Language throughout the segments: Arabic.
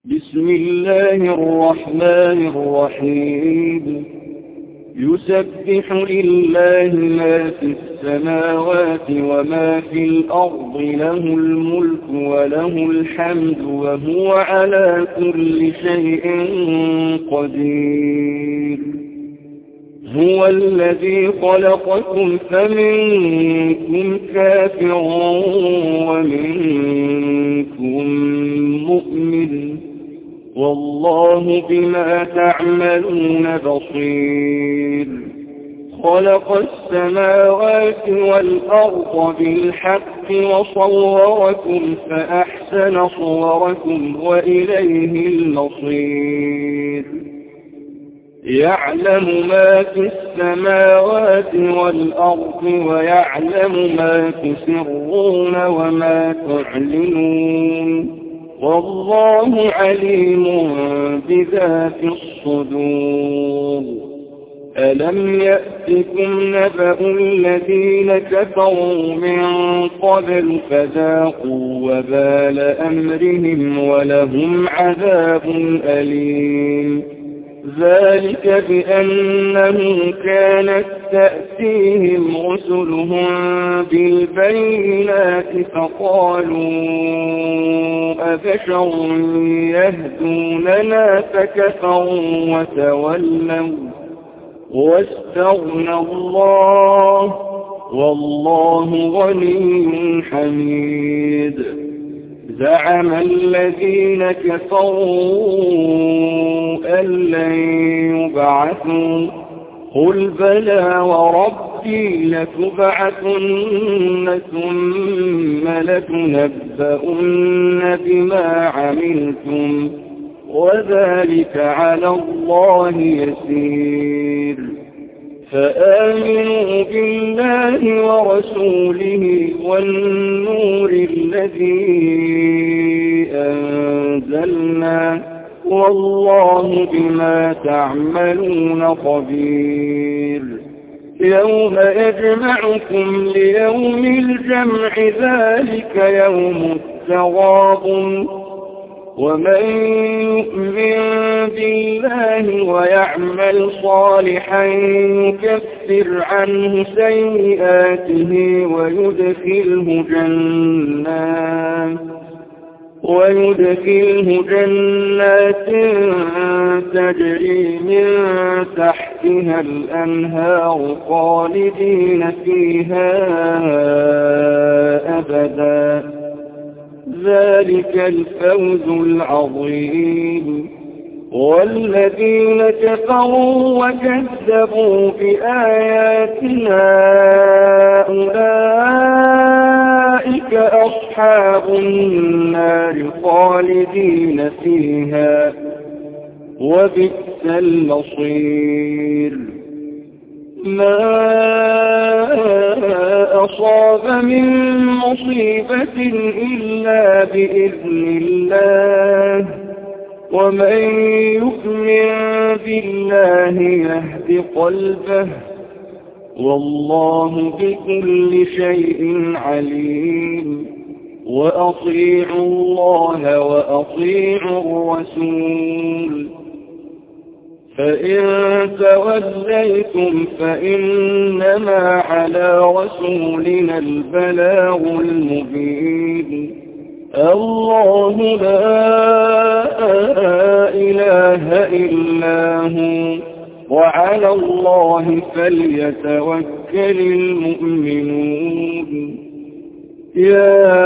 بسم الله الرحمن الرحيم يسبح لله ما في السماوات وما في الأرض له الملك وله الحمد وهو على كل شيء قدير هو الذي خلقكم فمنكم كافر ومنكم مؤمن والله بما تعملون بصير خلق السماوات والأرض بالحق وصوركم فأحسن صوركم وإليه المصير يعلم ما في السماوات والأرض ويعلم ما تسرون وما تعلنون والله عليم بذات الصدور ألم يأتكم نبأ الذين كفروا من قبل فذاقوا وبال أمرهم ولهم عذاب أليم ذلك بأنه كانت تأتيهم رسلهم بالبينات فقالوا أبشر يهدوننا فكفروا وتولوا واستغنى الله والله غني حميد زعم الذين كفروا أن لن يبعثوا قل بلى وربي لتبعثن ثم لتنبؤن بما عملتم وذلك على الله يسير فآمنوا بالله ورسوله والنور الذي أنزلنا والله بما تعملون خبير يوم يجمعكم ليوم الجمع ذلك يوم التغابن ومن يؤمن بالله ويعمل صالحا يكفر عنه سيئاته ويدخله جنات تجري من تحتها الأنهار خالدين فيها أبدا ذلك الفوز العظيم والذين كفروا وكذبوا بآياتنا أولئك أصحاب النار خالدين فيها وبئس المصير ما أصاب من مصيبة إلا بإذن الله ومن يؤمن بالله يهد قلبه والله بكل شيء عليم وأطيعوا الله وأطيعوا الرسول فإن توليتم فإنما على رسولنا البلاغ المبين الله لا إله إلا هو وعلى الله فليتوكل المؤمنون يا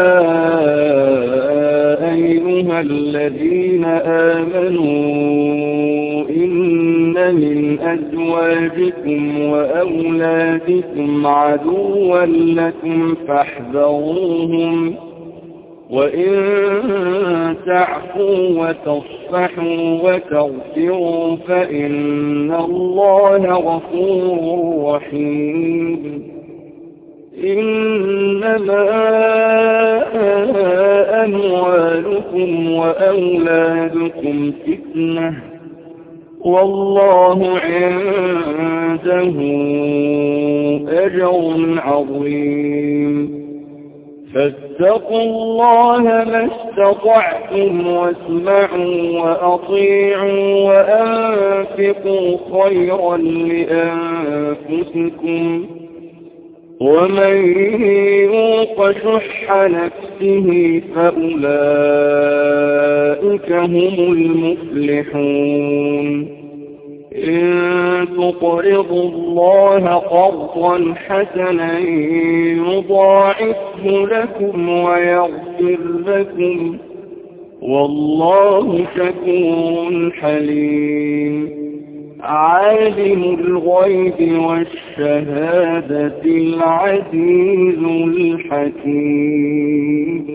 أيها الذين آمنوا إن من أزواجكم وأولادكم عدوا لكم فاحذروهم وإن تعفوا وتصفحوا وتغفروا فإن الله غفور رحيم إنما أموالكم وأولادكم فتنة والله عنده أجر عظيم فاتقوا الله ما استطعتم واسمعوا وأطيعوا وأنفقوا خيرا لأنفسكم ومن يوق شح نفسه فأولئك هم المفلحون إن تقرضوا الله قرضا حسنا يضاعفه لكم ويغفر لكم والله شكور حليم عالم الغيب والشهادة العزيز الحكيم